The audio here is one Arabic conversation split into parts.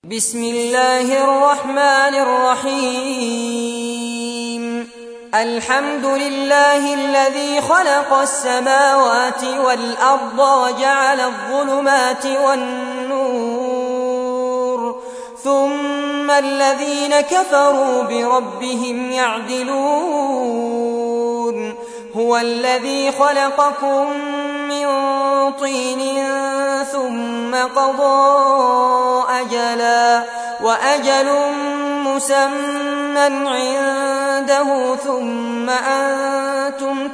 بسم الله الرحمن الرحيم الحمد لله الذي خلق السماوات والأرض وجعل الظلمات والنور ثم الذين كفروا بربهم يعدلون هو الذي خلقكم من طين ثم قضى أجلا وأجل مسمى عنده ثم أنتم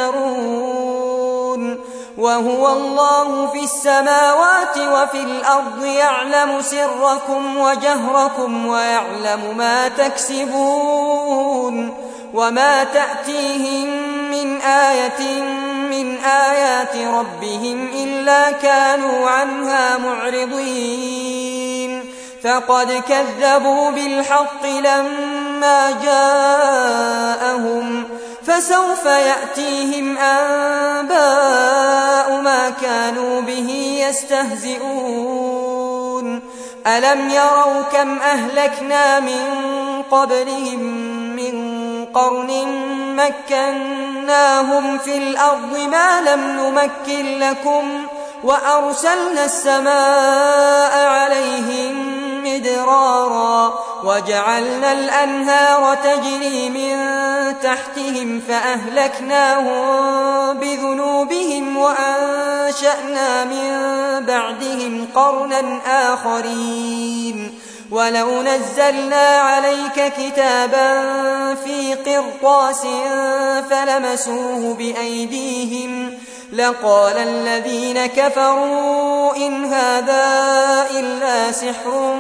تمترون وهو الله في السماوات وفي الأرض يعلم سركم وجهركم ويعلم ما تكسبون وما تأتيهم من آية من آيات ربهم إلا كانوا عنها معرضين فقد كذبوا بالحق لما جاءهم فسوف يأتيهم أنباء ما كانوا به يستهزئون ألم يروا كم أهلكنا من قبلهم من قرن مكناهم في الأرض ما لم نمكن لكم وأرسلنا السماء عليهم مدرارا وجعلنا الأنهار تجري من تحتهم فأهلكناهم بذنوبهم وأنشأنا من بعدهم قرنا آخرين ولو نزلنا عليك كتابا في قرطاس فلمسوه بأيديهم لقال الذين كفروا إن هذا إلا سحر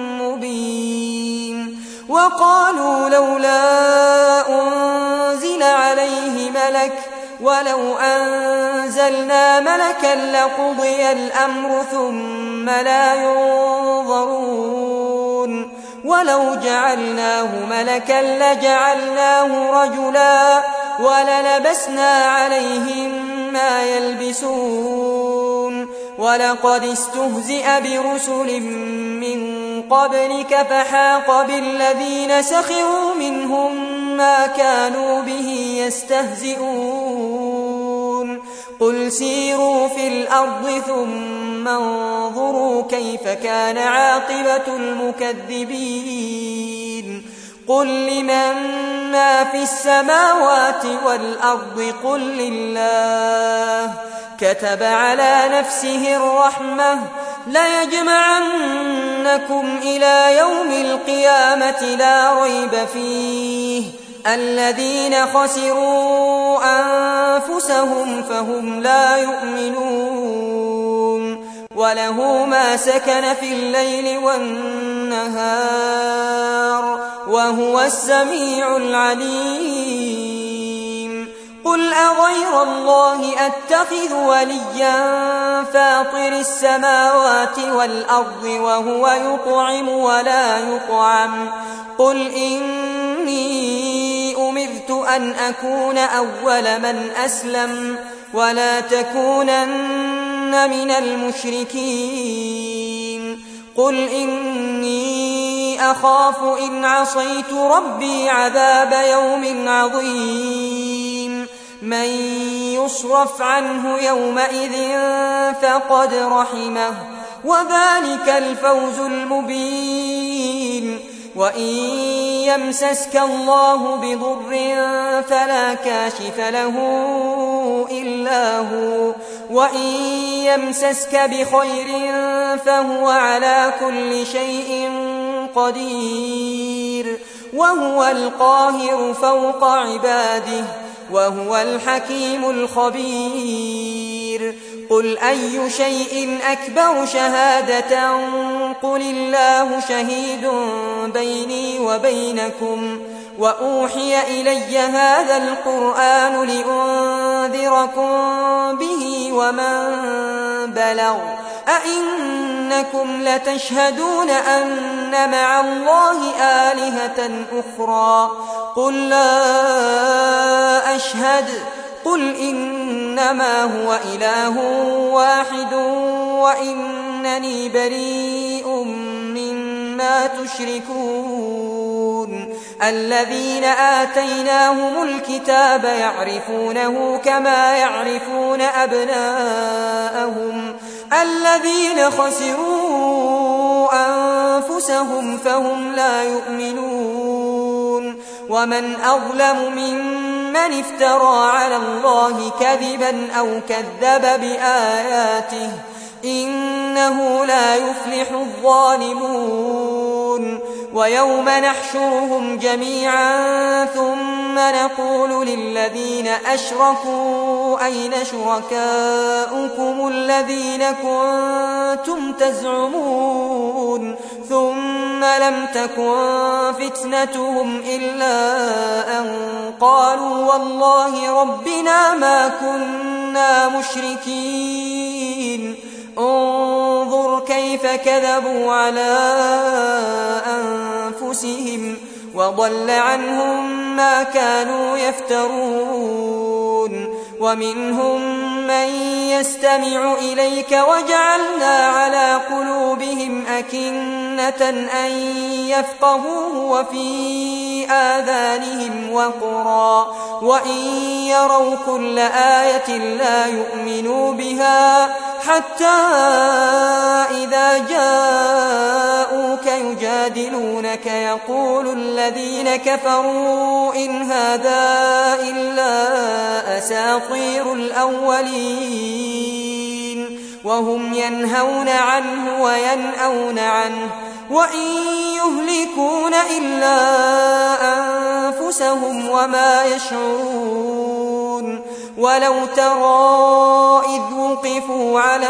مبين وقالوا لولا أنزل عليه ملك ولو أنزلنا ملكا لقضي الأمر ثم لا ينظرون ولو جعلناه ملكا لجعلناه رجلا وللبسنا عليهم ما يلبسون ولقد استهزئ برسل من قبلك فحاق بالذين سخروا منهم ما كانوا به يستهزئون قل سيروا في الأرض ثم انظروا كيف كان عاقبة المكذبين قل لمن ما في السماوات والأرض قل لله كتب على نفسه الرحمة ليجمعنكم إلى يوم القيامة لا ريب فيه الذين خسروا أنفسهم فهم لا يؤمنون وله ما سكن في الليل والنهار وهو السميع العليم قل أغير الله أتخذ وليا فاطر السماوات والأرض وهو يطعم ولا يطعم قل إني أمرت أن أكون أول من أسلم ولا تكونن من المشركين قل إني أخاف إن عصيت ربي عذاب يوم عظيم من يصرف عنه يومئذ فقد رحمه وذلك الفوز المبين وإن يمسسك الله بضر فلا كاشف له إلا هو وإن يمسسك بخير فهو على كل شيء قدير وهو القاهر فوق عباده وهو الحكيم الخبير قل أي شيء أكبر شهادة قل الله شهيد بيني وبينكم وأوحي إلي هذا القرآن لأنذركم به ومن بلغ أئنكم لتشهدون أن مع الله آلهة أخرى قل لا أشهد قل إنما هو إله واحد وإنني بريء مما مما تشركون الذين آتيناهم الكتاب يعرفونه كما يعرفون أبناءهم الذين خسروا أنفسهم فهم لا يؤمنون ومن أظلم ممن افترى على الله كذبا أو كذب بآياته إنه لا يفلح الظالمون ويوم نحشرهم جميعا ثم نقول للذين أشركوا أين شركاؤكم الذين كنتم تزعمون ثم لم تكن فتنتهم إلا أن قالوا والله ربنا ما كنا مشركين انظر كيف كذبوا على أنفسهم وضل عنهم ما كانوا يفترون ومنهم من يستمع إليك وجعلنا على قلوبهم أكنة أن يفقهوه وفي آذانهم وقرا وإن يروا كل آية لا يؤمنوا بها حتى إذا جاءوك يجادلونك يقول الذين كفروا إن هذا إلا أساطير الأولين وهم ينهون عنه وينأون عنه وإن يهلكون إلا أنفسهم وما يشعرون ولو ترى إذ وقفوا على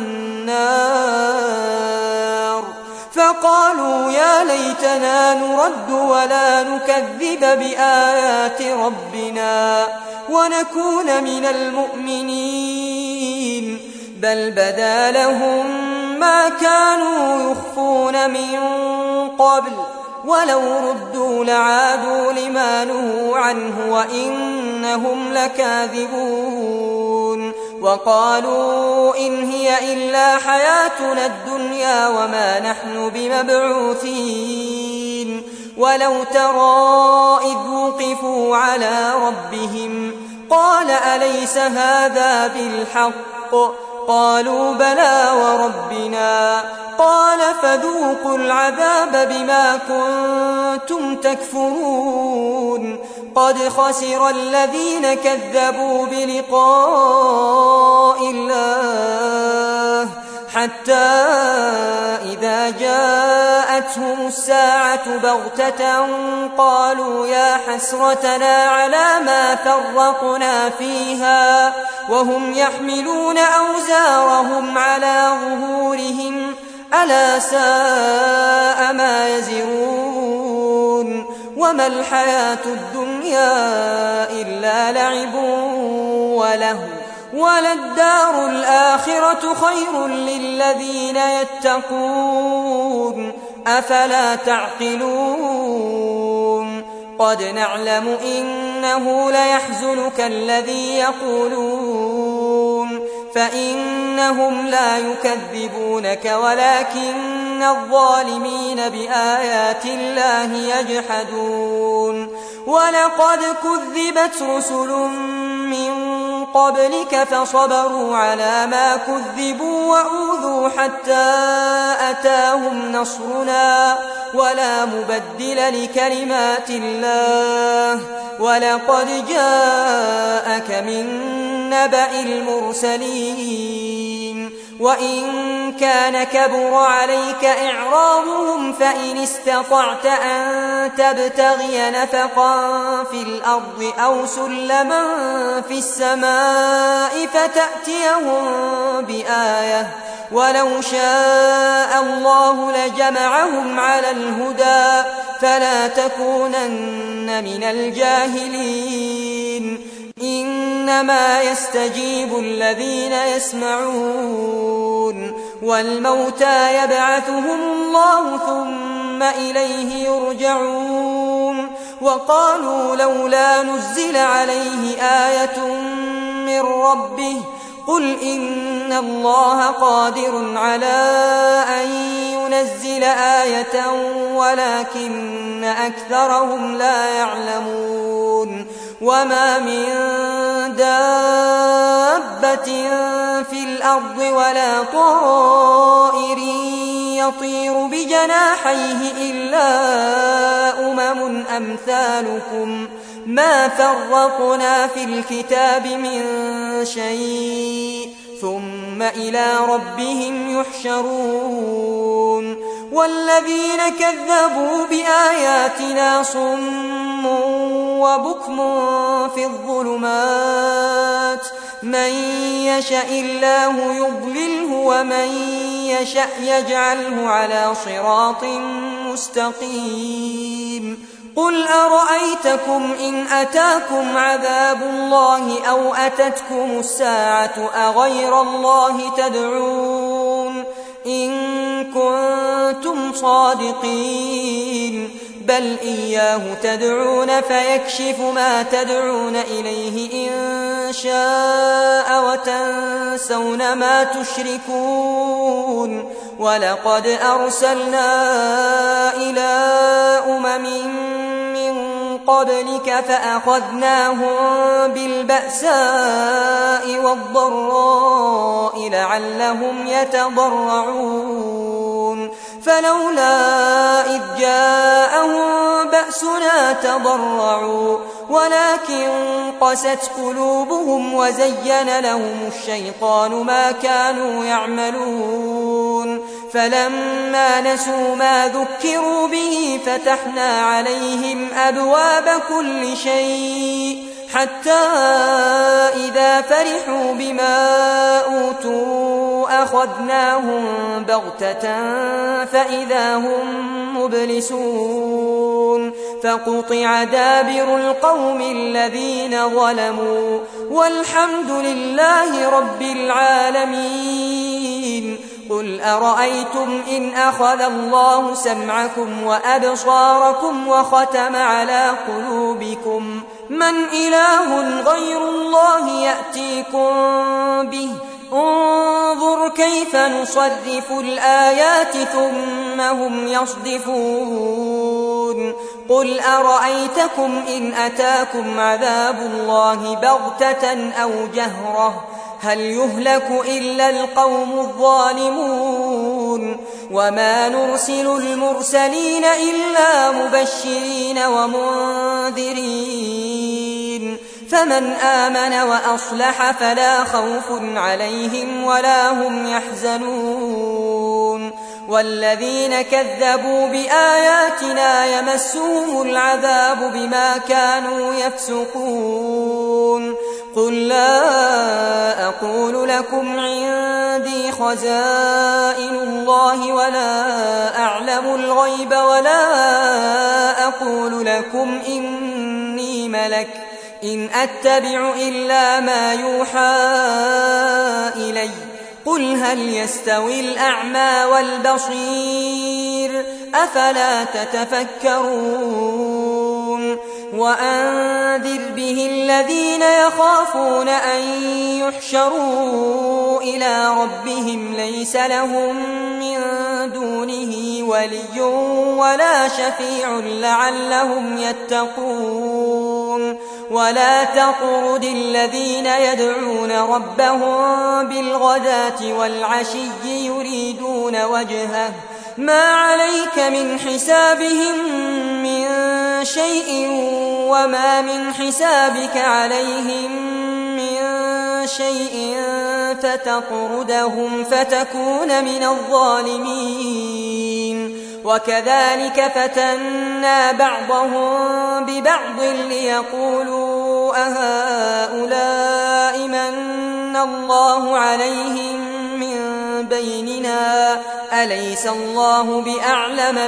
النار فقالوا يا ليتنا نرد ولا نكذب بآيات ربنا ونكون من المؤمنين بل بدا لهم ما كانوا يخفون من قبل ولو ردوا لعادوا لما نهوا عنه وإنهم لكاذبون وقالوا إن هي إلا حياتنا الدنيا وما نحن بمبعوثين ولو ترى إذ وقفوا على ربهم قال أليس هذا بالحق قالوا بلى وربنا قال فذوقوا العذاب بما كنتم تكفرون قد خسر الذين كذبوا بلقاء الله حتى إذا جاءتهم الساعة بغتة قالوا يا حسرتنا على ما فرطنا فيها وهم يحملون أوزارهم على ظهورهم ألا ساء ما يزرون وما الحياة الدنيا إلا لعب وله وللدار الآخرة خير للذين يتقون أفلا تعقلون قد نعلم إنه ليحزنك الذي يقولون فإنهم لا يكذبونك ولكن الظالمين بآيات الله يجحدون ولقد كذبت رسل من قبلك فصبروا على ما كذبوا وأوذوا حتى أتاهم نصرنا ولا مبدل لكلمات الله ولقد جاءك من نبأ المرسلين وإن كان كبر عليك إعراضهم فإن استطعت أن تبتغي نفقا في الأرض أو سلما في السماء فتأتيهم بآية ولو شاء الله لجمعهم على الهدى فلا تكونن من الجاهلين إنما يستجيب الذين يسمعون والموتى يبعثهم الله ثم إليه يرجعون وقالوا لولا نزل عليه آية من ربه قل إن الله قادر على أن ينزل آية ولكن أكثرهم لا يعلمون وما من دابة في الأرض ولا طائر يطير بجناحيه إلا أمثالكم ما فرطنا في الكتاب من شيء ثم إلى ربهم يحشرون والذين كذبوا بآياتنا صم وبكم في الظلمات من يشاء الله يضلله ومن يشاء يجعله على صراط مستقيم قل أرأيتكم إن أتاكم عذاب الله أو أتتكم الساعة أغير الله تدعون إن كنتم صادقين بل إياه تدعون فيكشف ما تدعون إليه إن شاء وتنسون ما تشركون ولقد أرسلنا إلى من قبلك فأخذناهم بالبأساء والضراء لعلهم يتضرعون فلولا إذ جاءهم بأسنا تضرعوا ولكن قست قلوبهم وزين لهم الشيطان ما كانوا يعملون فلما نسوا ما ذكروا به فتحنا عليهم أبواب كل شيء حتى إذا فرحوا بما أوتوا أخذناهم بغتة فإذا هم مبلسون فقطع دابر القوم الذين ظلموا والحمد لله رب العالمين قل أرأيتم إن أخذ الله سمعكم وأبصاركم وختم على قلوبكم من إله غير الله يأتيكم به انظر كيف نصرف الآيات ثم هم يصدفون قل أرأيتكم إن أتاكم عذاب الله بغتة أو جهرة هل يهلك إلا القوم الظالمون وما نرسل المرسلين إلا مبشرين ومنذرين فمن آمن وأصلح فلا خوف عليهم ولا هم يحزنون والذين كذبوا بآياتنا يمسهم العذاب بما كانوا يفسقون قل لا أقول لكم عندي خزائن الله ولا أعلم الغيب ولا أقول لكم إني ملك إن أتبع إلا ما يوحى إلي قل هل يستوي الأعمى والبصير أفلا تتفكرون وأنذر به الذين يخافون أن يحشروا إلى ربهم ليس لهم من دونه ولي ولا شفيع لعلهم يتقون ولا تطرد الذين يدعون ربهم بالغداة والعشي يريدون وجهه ما عليك من حسابهم من شيء وما من حسابك عليهم من شيء فتطردهم فتكون من الظالمين وكذلك فتنا بعضهم ببعض ليقولوا أهؤلاء من الله عليهم من بيننا أليس الله بأعلم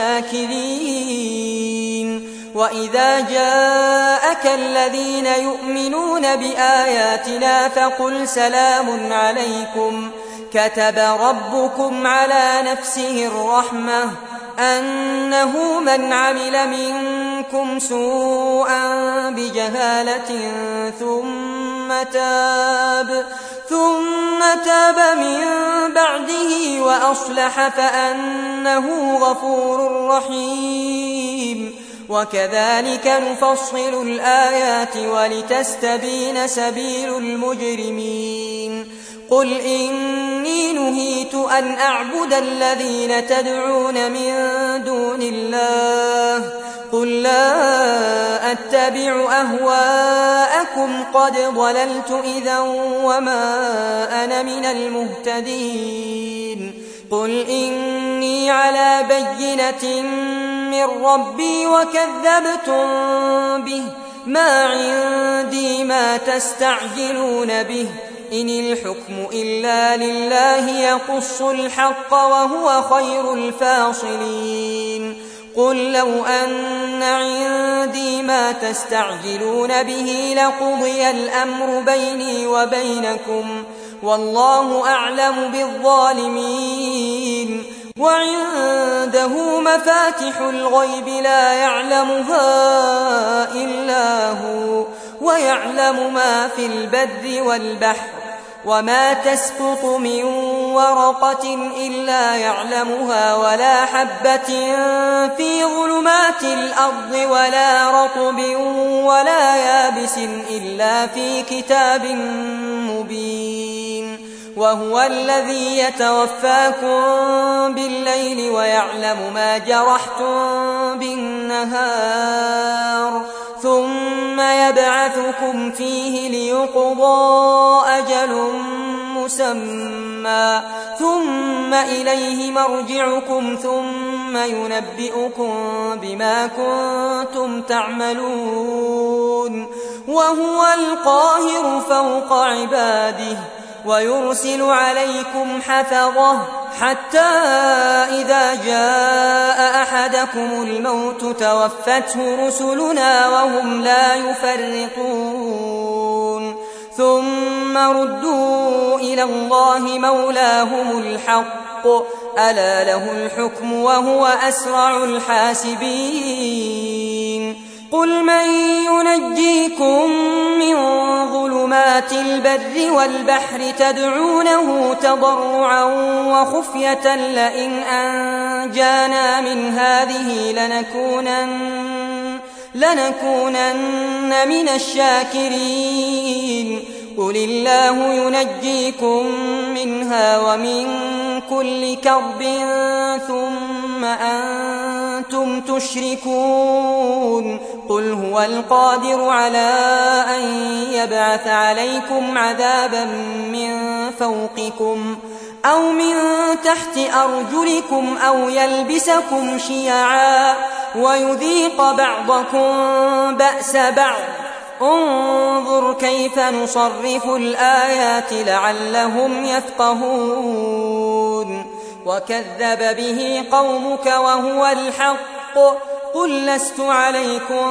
بالشاكرين وإذا جاءك الذين يؤمنون بآياتنا فقل سلام عليكم كتب ربكم على نفسه الرحمة أنه من عمل منكم سوءا بجهالة ثم ثم تاب من بعده وأصلح فأنه غفور رحيم وكذلك نفصل الآيات ولتستبين سبيل المجرمين قل إني نهيت أن أعبد الذين تدعون من دون الله قل لا أتبع أهواءكم قد ضللت إذا وما أنا من المهتدين قل إني على بينة من ربي وكذبتم به ما عندي ما تستعجلون به إن الحكم إلا لله يقص الحق وهو خير الفاصلين قل لو أن عندي ما تستعجلون به لقضي الأمر بيني وبينكم والله أعلم بالظالمين وعنده مفاتح الغيب لا يعلمها إلا هو ويعلم ما في البر والبحر وما تسقط من ورقة إلا يعلمها ولا حبة في ظلمات الأرض ولا رطب ولا يابس إلا في كتاب مبين وهو الذي يتوفاكم بالليل ويعلم ما جرحتم بالنهار ثم يبعثكم فيه ليقضى أجل مسمى ثم إليه مرجعكم ثم ينبئكم بما كنتم تعملون وهو القاهر فوق عباده ويرسل عليكم حفظه حتى إذا جاء أحدكم الموت توفته رسلنا وهم لا يفرطون ثم ردوا إلى الله مولاهم الحق ألا له الحكم وهو أسرع الحاسبين قل من ينجيكم من ظلمات البر والبحر تدعونه تضرعا وخفية لئن أنجانا من هذه لنكونن من الشاكرين قل الله ينجيكم منها ومن كل كرب ثم أنتم تشركون قل هو القادر على أن يبعث عليكم عذابا من فوقكم أو من تحت أرجلكم أو يلبسكم شيعا ويذيق بعضكم بأس بعض انظر كيف نصرف الآيات لعلهم يفقهون وكذب به قومك وهو الحق قل لست عليكم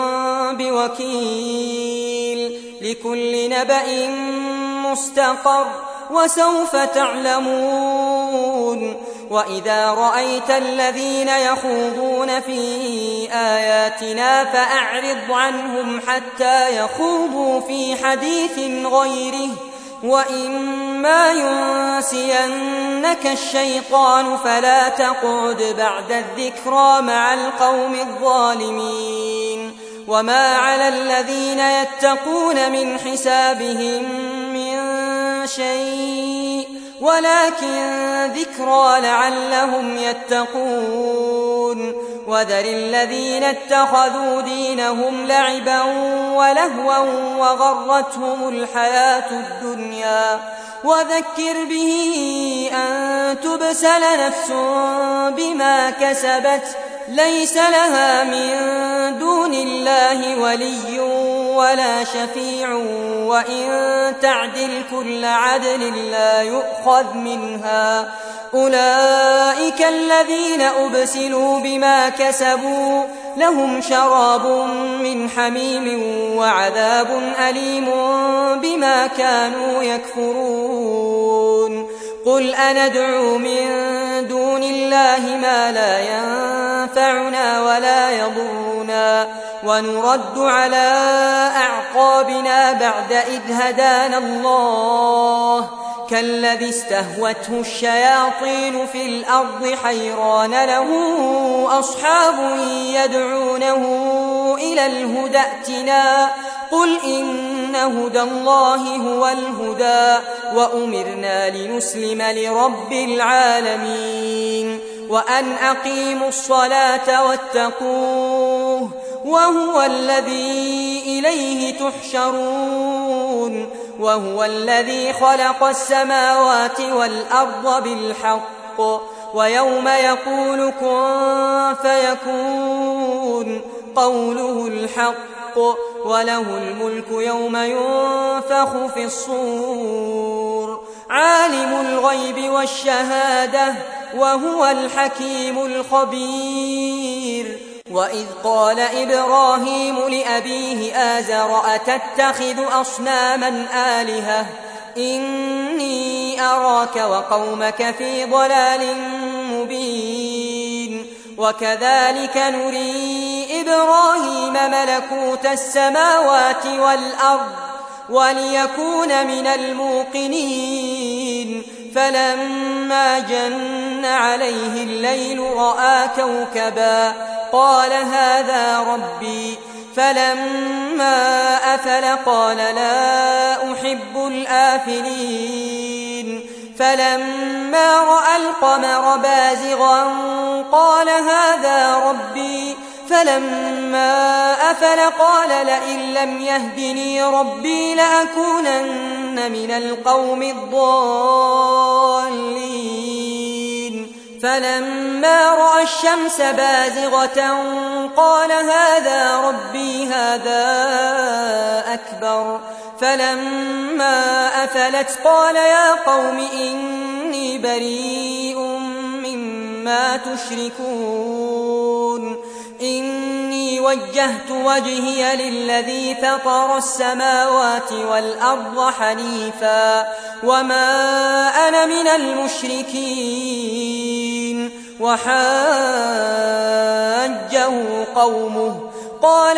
بوكيل لكل نبأ مستقر وسوف تعلمون وإذا رأيت الذين يخوضون في آياتنا فأعرض عنهم حتى يخوضوا في حديث غيره وإما ينسينك الشيطان فلا تقعد بعد الذكرى مع القوم الظالمين وما على الذين يتقون من حسابهم من شيء ولكن ذكرى لعلهم يتقون وذر الذين اتخذوا دينهم لعبا ولهوا وغرتهم الحياة الدنيا وذكر به أن تبسل نفس بما كسبت ليس لها من دون الله ولي ولا شفيع وإن تعدل كل عدل لا يؤخذ منها أولئك الذين أبسلوا بما كسبوا لهم شراب من حميم وعذاب أليم بما كانوا يكفرون قل أندعو من دون الله ما لا ينفعنا ولا يضرنا ونرد على أعقابنا بعد إذ هدانا الله كالذي استهوته الشياطين في الأرض حيران له أصحاب يدعونه إلى الهدى ائتنا قل إن هدى الله هو الهدى وأمرنا لنسلم لرب العالمين وأن أقيموا الصلاة واتقوه وهو الذي إليه تحشرون وهو الذي خلق السماوات والأرض بالحق ويوم يقول كن فيكون قوله الحق وله الملك يوم ينفخ في الصور عالم الغيب والشهادة وهو الحكيم الخبير وإذ قال إبراهيم لأبيه آزر أتتخذ أصناما آلهة إني أراك وقومك في ضلال مبين وكذلك نري إبراهيم ملكوت السماوات والأرض وليكون من الموقنين فلما جن عليه الليل رأى كوكبا قال هذا ربي فلما أفل قال لا أحب الآفلين فلما رأى القمر بازغا قال هذا ربي فلما أفل قال لئن لم يهدني ربي لأكونن من القوم الضالين فلما رأى الشمس بازغة قال هذا ربي هذا أكبر فلما أفلت قال يا قوم إني بريء مما تشركون إني وجهت وجهي للذي فطر السماوات والأرض حنيفا وما أنا من المشركين وحاجه قومه قال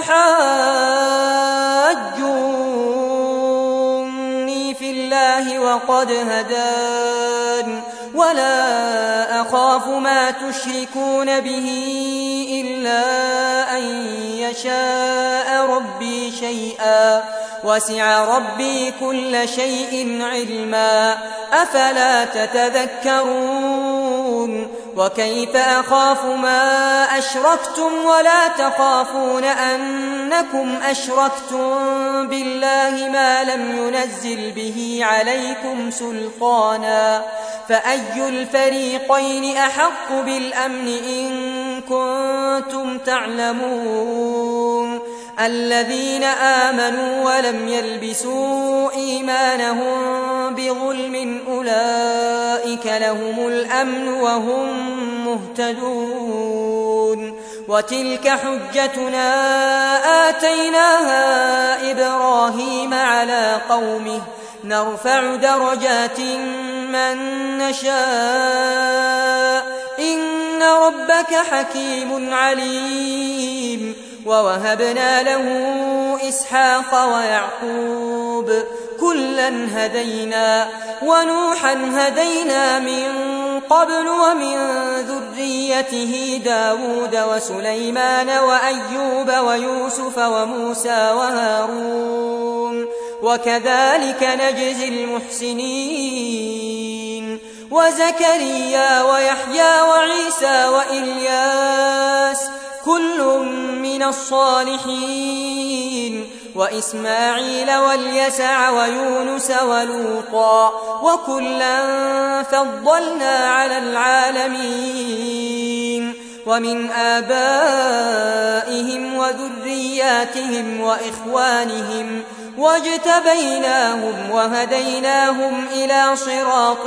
أتحاجوني في الله وقد هدان ولا أخاف ما تشركون به إلا أن يشاء ربي شيئا وسع ربي كل شيء علما أفلا تتذكرون وكيف أخاف ما أشركتم ولا تخافون أنكم أشركتم بالله ما لم ينزل به عليكم سلطانا فأي الفريقين أحق بالأمن إن كنتم تعلمون الذين آمنوا ولم يلبسوا إيمانهم بظلم أولئك لهم الأمن وهم مهتدون وتلك حجتنا آتيناها إبراهيم على قومه نرفع درجات من نشاء إن ربك حكيم عليم ووهبنا له إسحاق ويعقوب كلا هدينا ونوحا هدينا من قبل ومن ذريته داود وسليمان وأيوب ويوسف وموسى وهارون وكذلك نجزي المحسنين وزكريا ويحيى وعيسى وإلياس كل من الصالحين وإسماعيل واليسع ويونس ولوطا وكلا فضلنا على العالمين ومن آبائهم وذرياتهم وإخوانهم واجتبيناهم وهديناهم إلى صراط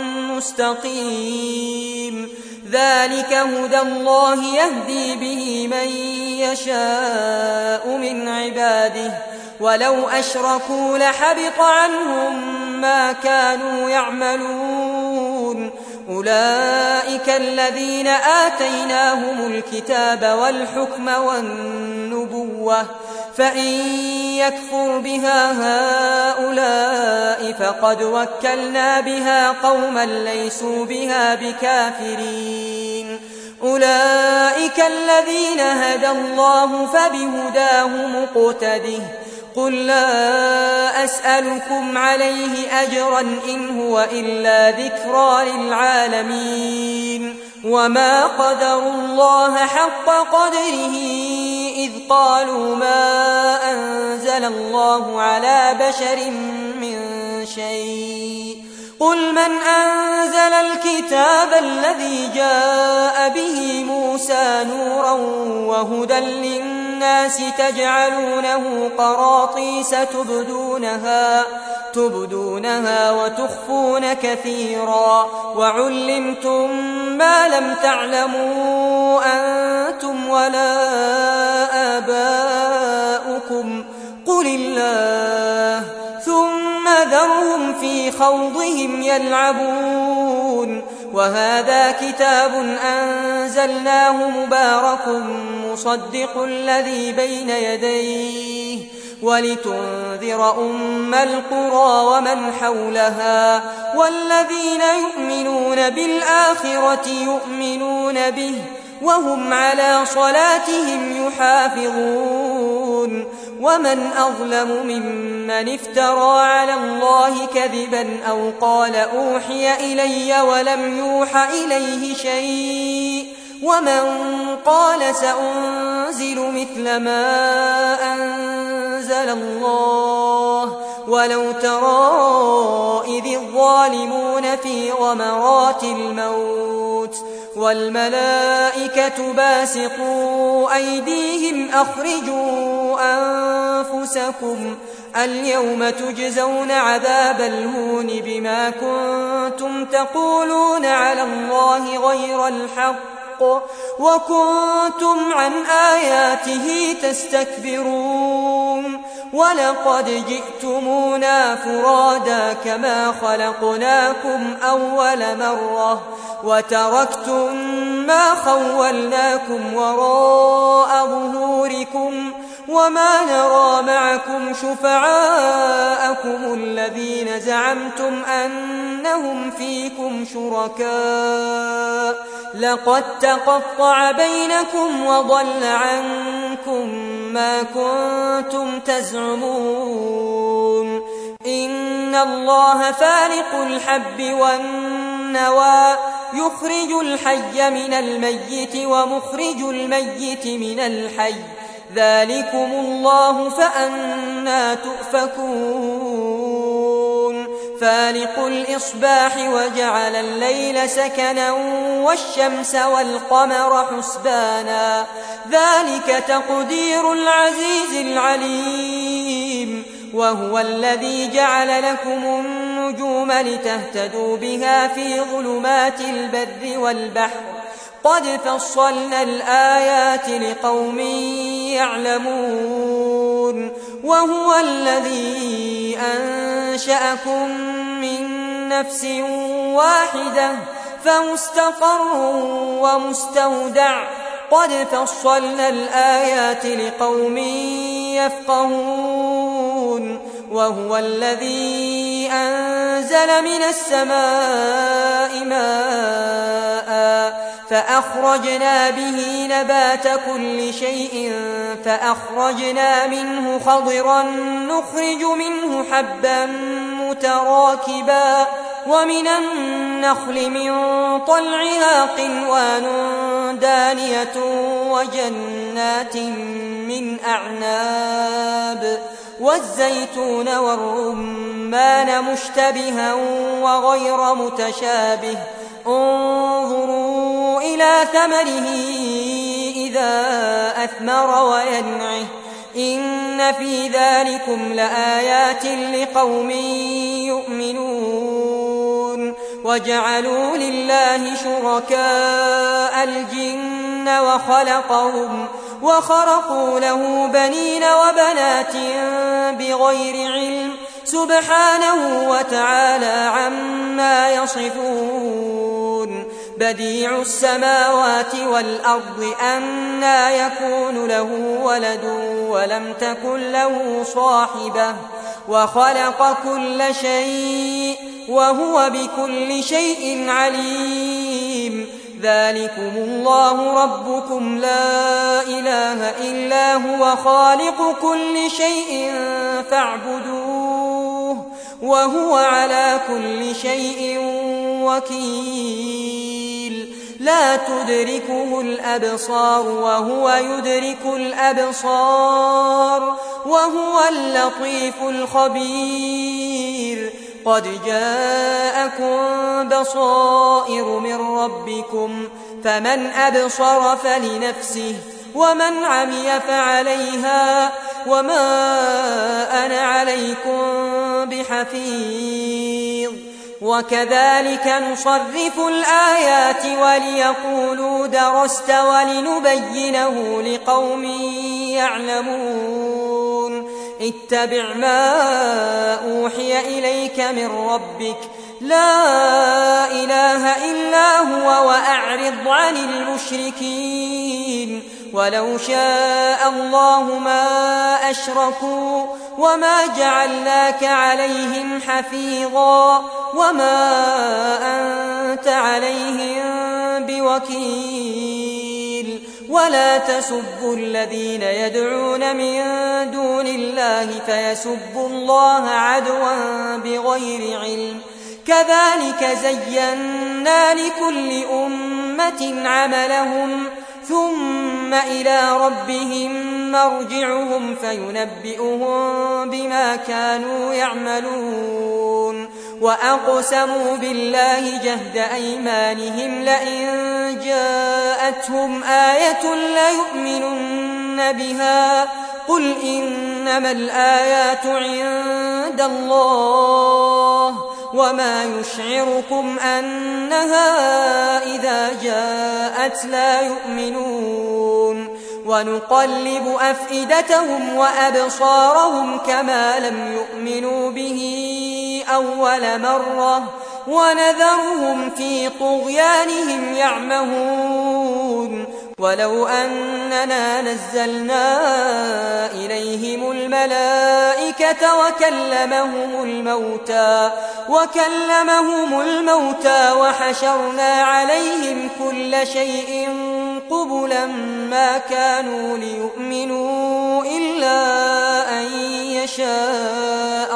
مستقيم ذلك هدى الله يهدي به من يشاء من عباده ولو أشركوا لحبط عنهم ما كانوا يعملون أولئك الذين آتيناهم الكتاب والحكم والنبوة فإن يكفر بها هؤلاء فقد وكلنا بها قوما ليسوا بها بكافرين أولئك الذين هدى الله فبهداه مقتده قل لا أسألكم عليه أجرا إن هو إلا ذكرى للعالمين وما قدروا الله حق قدره إذ قالوا ما أنزل الله على بشر من شيء قل من أنزل الكتاب الذي جاء به موسى نورا وهدى للناس تجعلونه قراطيس تبدونها وتخفون كثيرا وعلمتم ما لم تعلموا أنتم ولا آباؤكم قل الله ثم ذرهم في خوضهم يلعبون وهذا كتاب أنزلناه مبارك مصدق الذي بين يديه ولتنذر أم القرى ومن حولها والذين يؤمنون بالآخرة يؤمنون به وهم على صلاتهم يحافظون ومن أظلم ممن افترى على الله كذبا أو قال أوحي إلي ولم يوح إليه شيء ومن قال سأنزل مثل ما أنزل الله ولو ترى إذ الظالمون في غمرات الموت والملائكة باسطوا أيديهم أخرجوا أنفسكم اليوم تجزون عذاب الهون بما كنتم تقولون على الله غير الحق وكنتم عن آياته تستكبرون ولقد جئتمونا فرادا كما خلقناكم أول مرة وتركتم ما خولناكم وراء ظهوركم وما نرى معكم شفعاءكم الذين زعمتم أنهم فيكم شركاء لقد تقطع بينكم وضل عنكم ما كنتم تزعمون إن الله فالق الحب والنوى يخرج الحي من الميت ومخرج الميت من الحي ذلكم الله فأنى تؤفكون فالق الإصباح وجعل الليل سكنا والشمس والقمر حسبانا ذلك تقدير العزيز العليم وهو الذي جعل لكم النجوم لتهتدوا بها في ظلمات البر والبحر قد فصلنا الآيات لقوم يعلمون وهو الذي أنشأكم من نفس واحدة فمستقر ومستودع قد فصلنا الآيات لقوم يفقهون وهو الذي أنزل من السماء ماء فأخرجنا به نبات كل شيء فأخرجنا منه خضرا نخرج منه حبا متراكبا ومن النخل من طلعها قنوان دانية وجنات من أعناب والزيتون والرمان مشتبها وغير متشابه انظروا إلى ثمره إذا أثمر وينعه إن في ذلكم لآيات لقوم يؤمنون وجعلوا لله شركاء الجن وخرقوا له بنين وبنات بغير علم سبحانه وتعالى عما يصفون بديع السماوات والأرض أنى يكون له ولد ولم تكن له صاحبة وخلق كل شيء وهو بكل شيء عليم ذلكم الله ربكم لا إله إلا هو خالق كل شيء فاعبدوه وهو على كل شيء وكيل لا تدركه الأبصار وهو يدرك الأبصار وهو اللطيف الخبير قد جاءكم بصائر من ربكم فمن أبصر فلنفسه ومن عمي فعليها وما أنا عليكم بحفيظ وكذلك نصرف الآيات وليقولوا درست ولنبينه لقوم يعلمون اتبع ما أوحي إليك من ربك لا إله إلا هو وأعرض عن المشركين ولو شاء الله ما أشركوا وما جعلناك عليهم حفيظا وما أنت عليهم بوكيل ولا تسبوا الذين يدعون من دون الله فيسبوا الله عدوا بغير علم كذلك زينا لكل أمة عملهم ثم إلى ربهم مرجعهم فينبئهم بما كانوا يعملون وأقسموا بالله جهد أيمانهم لئن جاءتهم آية ليؤمنن بها قل إنما الآيات عند الله وما يشعركم أنها إذا جاءت لا يؤمنون ونقلب أفئدتهم وأبصارهم كما لم يؤمنوا به أول مرة ونذرهم في طغيانهم يعمهون ولو أننا نزلنا إليهم الملائكة وكلمهم الموتى وحشرنا عليهم كل شيء قبلا ما كانوا ليؤمنوا إلا أن يشاء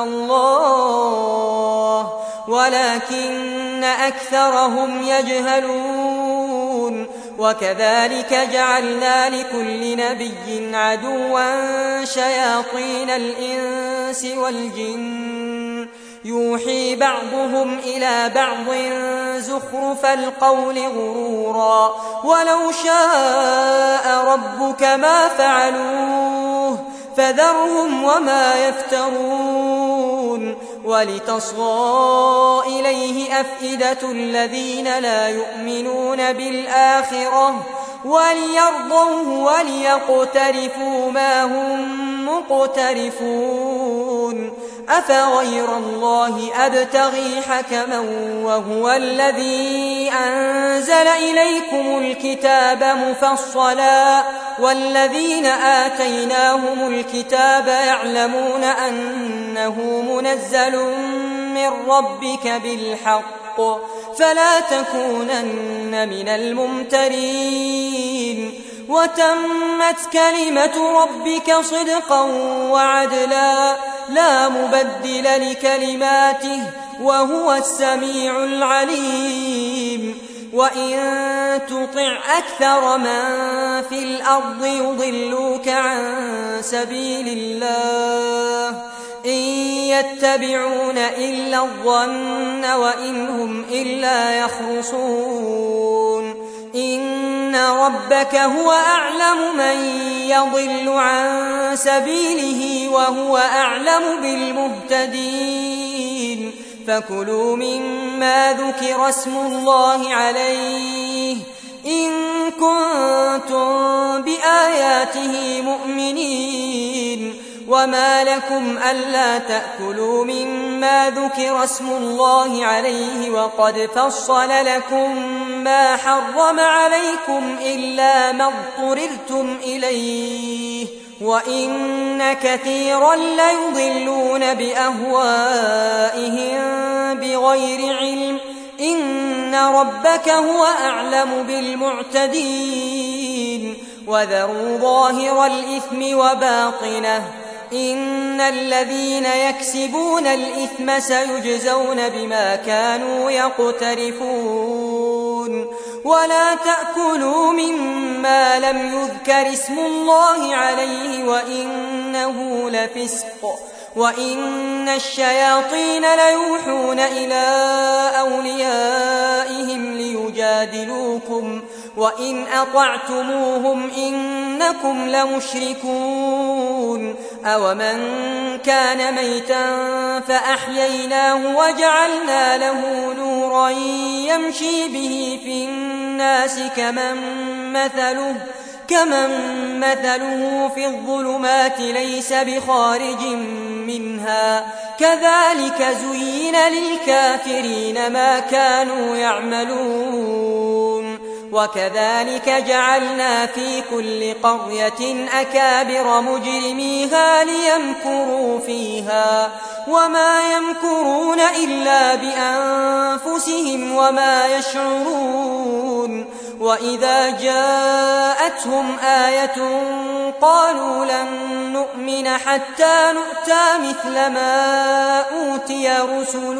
الله ولكن أكثرهم يجهلون وكذلك جعلنا لكل نبي عدوا شياطين الإنس والجن يوحي بعضهم إلى بعض زخرف القول غرورا ولو شاء ربك ما فعلوه فذرهم وما يفترون ولتصغى إليه أفئدة الذين لا يؤمنون بالآخرة وليرضوه وليقترفوا ما هم مقترفون أفغير الله أبتغي حكما وهو الذي أنزل إليكم الكتاب مفصلا والذين آتيناهم الكتاب يعلمون أنه منزل من ربك بالحق فلا تكونن من الممترين وتمت كلمة ربك صدقا وعدلا لا مبدل لكلماته وهو السميع العليم وإن تطع أكثر من في الأرض يضلوك عن سبيل الله إن يتبعون إلا الظن وإن هم إلا يخرصون إن ربك هو أعلم من يضل عن سبيله وهو أعلم بالمهتدين فكلوا مما ذكر اسم الله عليه إن كنتم بآياته مؤمنين وما لكم ألا تأكلوا مما ذكر اسم الله عليه وقد فصل لكم ما حرم عليكم إلا ما اضطررتم إليه وإن كثيرا ليضلون بأهوائهم بغير علم إن ربك هو أعلم بالمعتدين وذروا ظاهر الإثم وباطنه إن الذين يكسبون الإثم سيجزون بما كانوا يقترفون ولا تأكلوا مما لم يذكر اسم الله عليه وإنه لفسق وإن الشياطين ليوحون إلى أوليائهم ليجادلوكم وإن أطعتموهم إنكم لمشركون أومن كان ميتا فأحييناه وجعلنا له نورا يمشي به في الناس كمن مثله في الظلمات ليس بخارج منها كذلك زين للكافرين ما كانوا يعملون وكذلك جعلنا في كل قرية أكابر مجرميها ليمكروا فيها وما يمكرون إلا بأنفسهم وما يشعرون وإذا جاءتهم آية قالوا لن نؤمن حتى نؤتى مثل ما أوتي رسل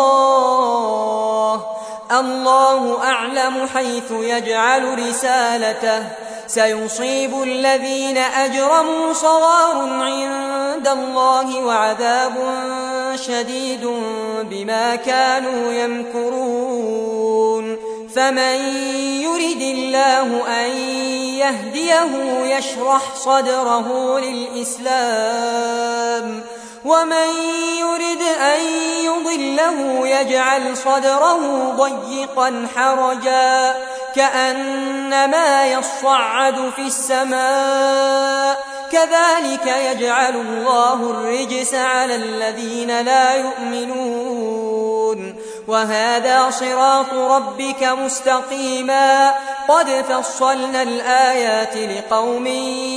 الله أعلم حيث يجعل رسالته سيصيب الذين أجرموا صغار عند الله وعذاب شديد بما كانوا يمكرون فمن يرد الله أن يهديه يشرح صدره للإسلام ومن يرد أن يضله يجعل صدره ضيقا حرجا كأنما يصعد في السماء كذلك يجعل الله الرجس على الذين لا يؤمنون وهذا صراط ربك مستقيما قد فصلنا الآيات لقوم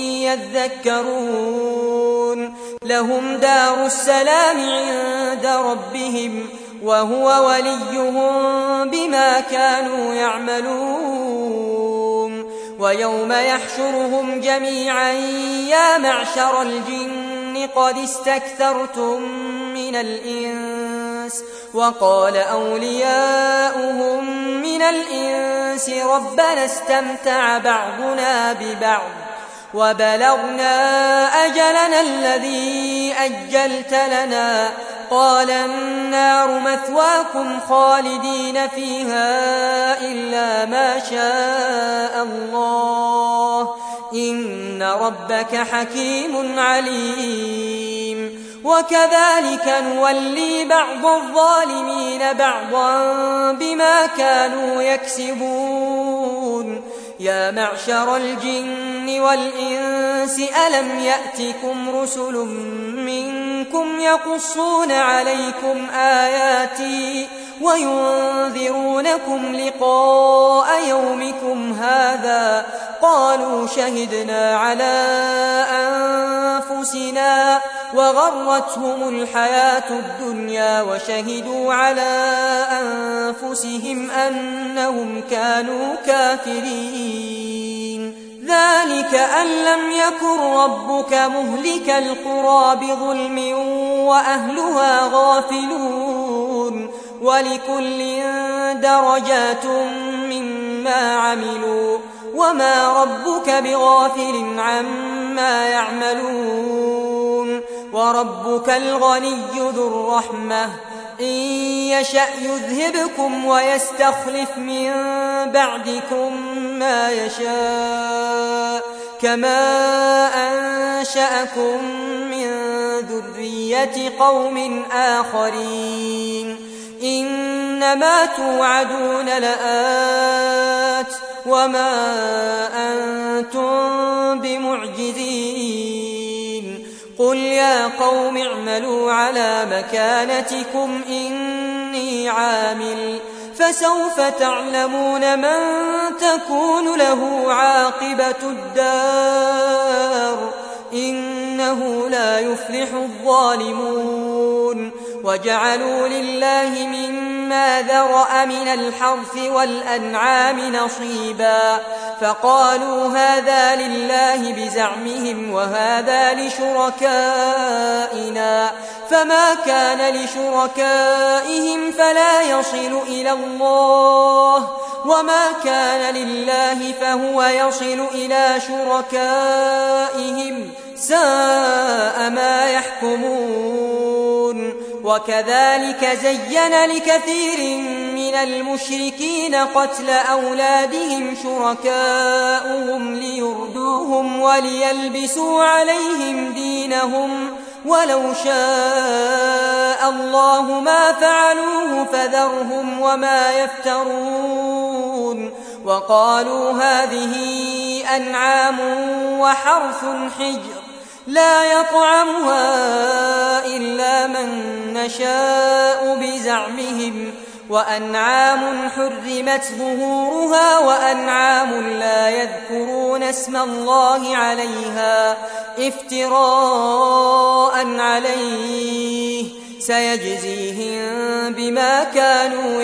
يذكرون لهم دار السلام عند ربهم وهو وليهم بما كانوا يعملون ويوم يحشرهم جميعا يا معشر الجن قد استكثرتم من الإنس وقال أولياؤهم من الإنس ربنا استمتع بعضنا ببعض وبلغنا أجلنا الذي أجلت لنا قال النار مثواكم خالدين فيها إلا ما شاء الله إن ربك حكيم عليم وكذلك نولي بعض الظالمين بعضا بما كانوا يكسبون يا معشر الجن والإنس ألم يأتكم رسل منكم يقصون عليكم آياتي وينذرونكم لقاء يومكم هذا قالوا شهدنا على أنفسنا وغرتهم الحياة الدنيا وشهدوا على أنفسهم أنهم كانوا كافرين ذلك أن لم يكن ربك مهلك القرى بظلم وأهلها غافلون ولكل درجات مما عملوا وما ربك بغافل عما يعملون وربك الغني ذو الرحمة إن يشأ يذهبكم ويستخلف من بعدكم ما يشاء كما أنشأكم من ذرية قوم آخرين إنما توعدون لآت وما أنتم بمعجزين قل يا قوم اعملوا على مكانتكم إني عامل فسوف تعلمون من تكون له عاقبة الدار إنه لا يفلح الظالمون وجعلوا لله مما ذرأ من الحرث والأنعام نصيبا فقالوا هذا لله بزعمهم وهذا لشركائنا فما كان لشركائهم فلا يصل إلى الله وما كان لله فهو يصل إلى شركائهم ساء ما يحكمون وكذلك زين لكثير من المشركين قتل أولادهم شركاؤهم ليردوهم وليلبسوا عليهم دينهم ولو شاء الله ما فعلوه فذرهم وما يفترون وقالوا هذه أنعام وحرث حجر لا يطعمها إلا من نشاء بزعمهم وأنعام حرمت ظهورها وأنعام لا يذكرون اسم الله عليها افتراء عليه سيجزيهم بما كانوا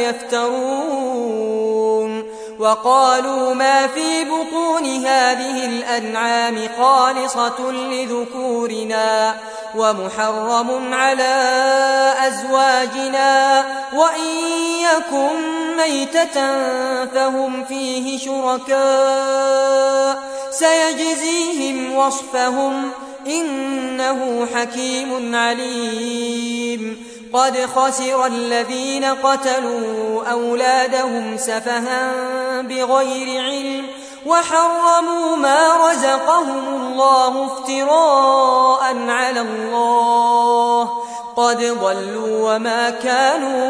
يفترون وقالوا ما في بطون هذه الأنعام خالصة لذكورنا ومحرم على أزواجنا وإن يكن ميتة فهم فيه شركاء سيجزيهم وصفهم إنه حكيم عليم قد خسر الذين قتلوا أولادهم سفها بغير علم وحرموا ما رزقهم الله افتراء على الله قد ضلوا وما كانوا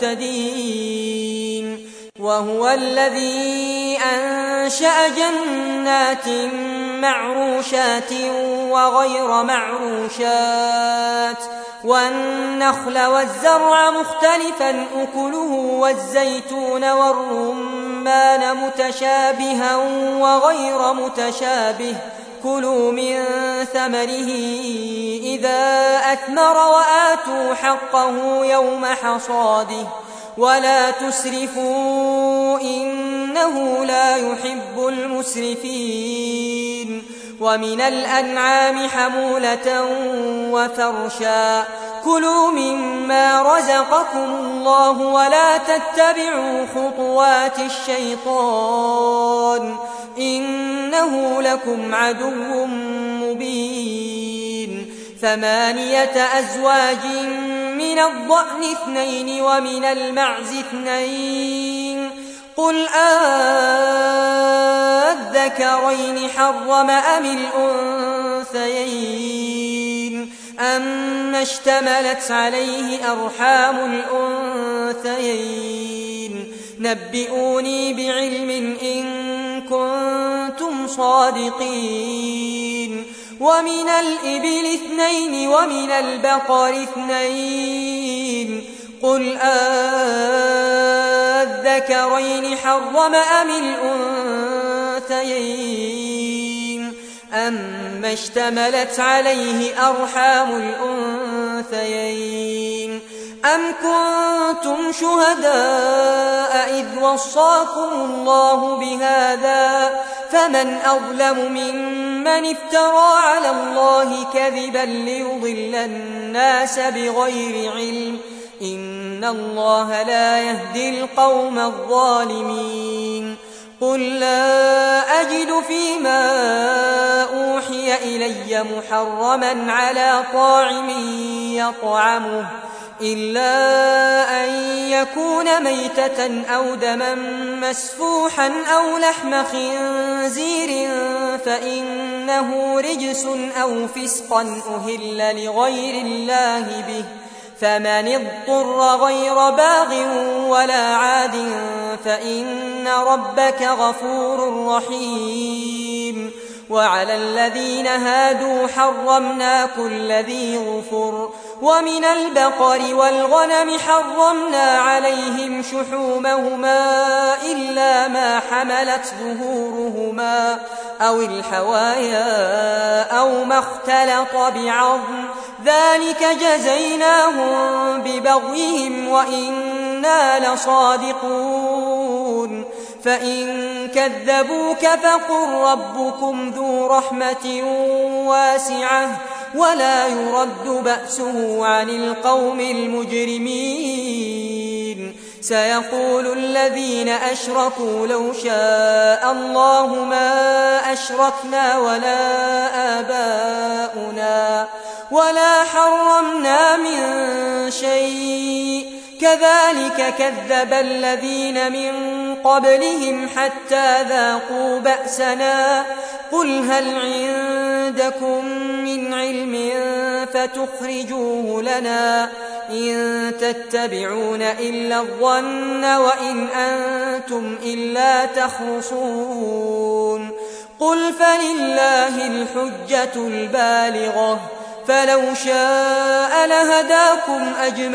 مهتدين وهو الذي أنشأ جنات معروشات وغير معروشات والنخل والزرع مختلفا أكله والزيتون والرمان متشابها وغير متشابه كلوا من ثمره إذا أثمر وآتوا حقه يوم حصاده ولا تسرفوا إنه لا يحب المسرفين ومن الأنعام حمولة وفرشا كلوا مما رزقكم الله ولا تتبعوا خطوات الشيطان إنه لكم عدو مبين 8 أزواج من الضأن 2 ومن المعز 2 قل أذكرين حرم أم الأنثيين أما اشتملت عليه أرحام الأنثيين نبئوني بعلم إن كنتم صادقين ومن الإبل 2 ومن البقر 2 قل أذكرين حرم أم الأنثيين أما اشتملت عليه أرحام الأنثيين أم كنتم شهداء إذ وصاكم الله بهذا فمن أظلم ممن افترى على الله كذبا ليضل الناس بغير علم إن الله لا يهدي القوم الظالمين قل لا أجد فيما أوحي إلي محرما على طاعم يطعمه إلا أن يكون ميتة أو دما مسفوحا أو لحم خنزير فإنه رجس أو فسقا أهل لغير الله به فمن اضطر غير باغ ولا عاد فإن ربك غفور رحيم وعلى الذين هادوا حرمنا كل ذي ظفر ومن البقر والغنم حرمنا عليهم شحومهما إلا ما حملت ظهورهما أو الحوايا أو ما اختلط بعظم ذلك جزيناهم ببغيهم وإنا لصادقون فإن كذبوك فقل ربكم ذو رحمة واسعة ولا يرد بأسه عن القوم المجرمين سيقول الذين أشركوا لو شاء الله ما أشركنا ولا آباؤنا ولا حرمنا من شيء كذلك كذب الذين من قبلهم حتى ذاقوا بأسنا قل هل عندكم من علم فتخرجوه لنا إن تتبعون إلا الظن وإن أنتم إلا تخرصون قل فلله الحجة البالغة فلو شاء لهداكم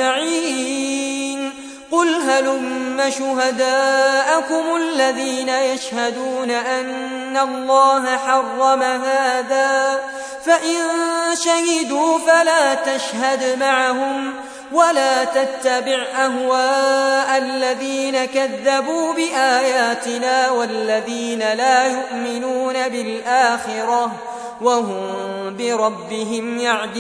أجمعين قل هلم شهداءكم الذين يشهدون أن الله حرم هذا فإن شهدوا فلا تشهد معهم ولا تتبع أهواء الذين كذبوا بآياتنا والذين لا يؤمنون بالآخرة وهم بربهم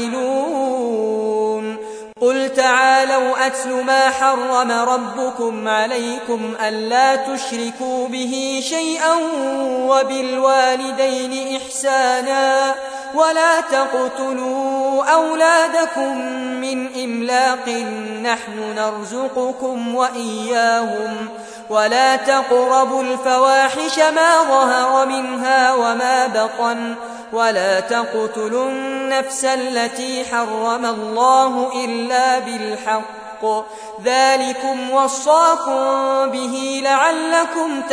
يعدلون قل تعالوا أتل ما حرم ربكم عليكم ألا تشركوا به شيئا وبالوالدين إحسانا ولا تقتلوا أولادكم من إملاق نحن نرزقكم وإياهم ولا تقربوا الفواحش ما ظهر منها وما بطن ولا تقتلوا النفس التي حرم الله إلا بالحق ذلكم وصاكم به لعلكم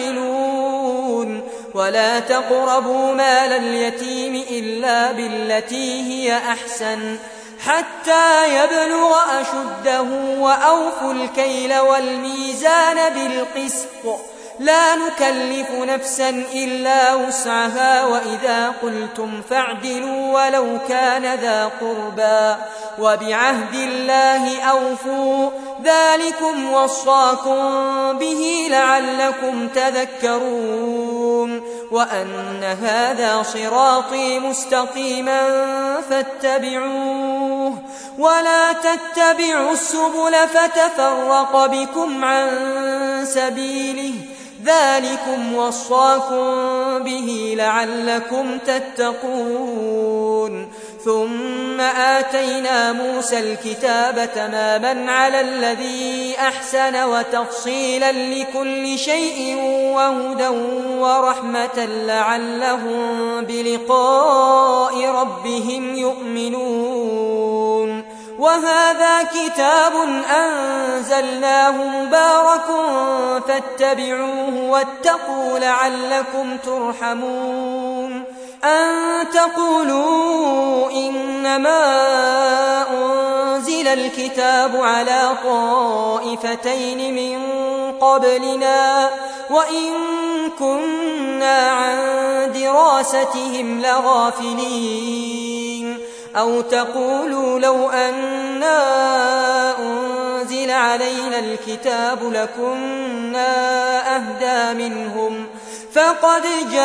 تعقلون ولا تقربوا مال اليتيم إلا بالتي هي أحسن حتى يبلغ أشده وأوفوا الكيل والميزان بالقسط لا نكلف نفسا إلا وسعها وإذا قلتم فاعدلوا ولو كان ذا قربى وبعهد الله أوفوا ذلكم وصاكم به لعلكم تذكرون وأن هذا صراطي مستقيما فاتبعوه ولا تتبعوا السبل فتفرق بكم عن سبيله ذلكم وصاكم به لعلكم تتقون ثم آتينا موسى الكتاب تماما على الذي أحسن وتفصيلا لكل شيء وهدى ورحمة لعلهم بلقاء ربهم يؤمنون وهذا كتاب أنزلناه مبارك فاتبعوه واتقوا لعلكم ترحمون أن تقولوا إنما أنزل الكتاب على طائفتين من قبلنا وإن كنا عن دراستهم لغافلين أو تقولوا لو أنا أنزل علينا الكتاب لكنا أهدى منهم فقد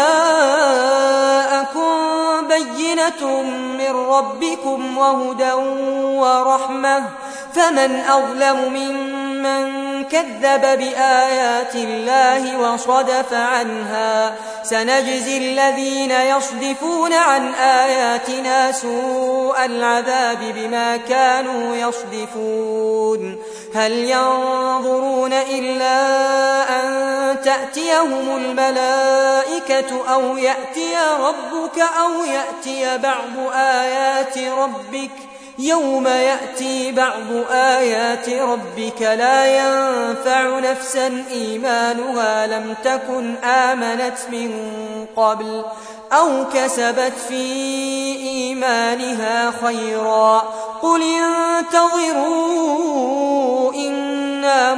جاءكم بينة من ربكم وهدى ورحمة فمن أظلم ممن كذب بآيات الله وصدف عنها سنجزي الذين يصدفون عن آياتنا سوء العذاب بما كانوا يصدفون هل ينظرون إلا أن تأتيهم الملائكة أو يأتي ربك أو يأتي بعض آيات ربك يوم يأتي بعض آيات ربك لا ينفع نفسا إيمانها لم تكن آمنت من قبل أو كسبت في إيمانها خيرا قل انتظروا إنا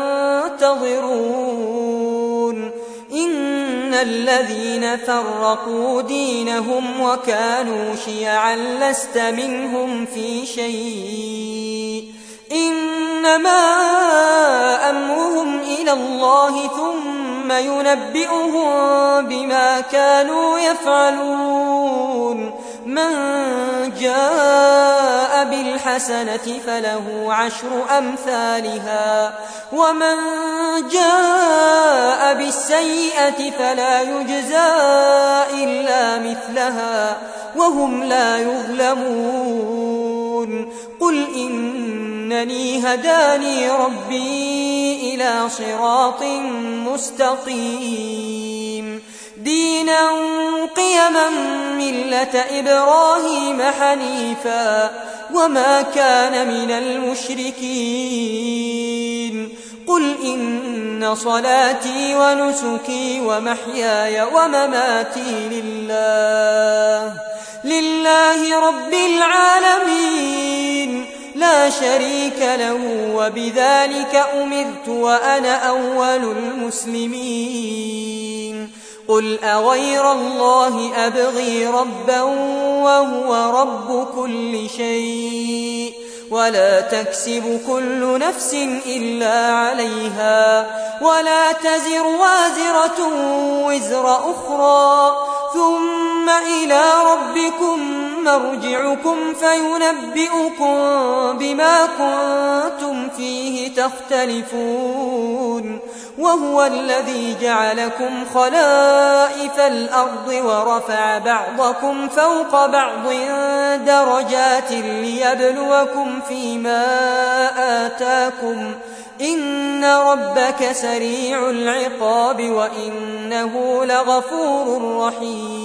منتظرون إن الذين فرقوا دينهم وكانوا شيعا لست منهم في شيء إنما أمرهم إلى الله ثم ينبئهم بما كانوا يفعلون من جاء بالحسنة فله عشر أمثالها ومن جاء بالسيئة فلا يجزى إلا مثلها وهم لا يظلمون قل إنني هداني ربي إلى صراط مستقيم دينا قيما ملة إبراهيم حنيفا وما كان من المشركين قل إن صلاتي ونسكي ومحياي ومماتي لله رب العالمين لا شريك له وبذلك أمرت وأنا أول المسلمين قل أغير الله أبغي ربا وهو رب كل شيء ولا تكسب كل نفس إلا عليها ولا تزر وازرة وزر أخرى ثم إلى ربكم مرجعكم فينبئكم بما كنتم فيه تختلفون وهو الذي جعلكم خلائف الأرض ورفع بعضكم فوق بعض درجات ليبلوكم فيما آتاكم إن ربك سريع العقاب وإنه لغفور رحيم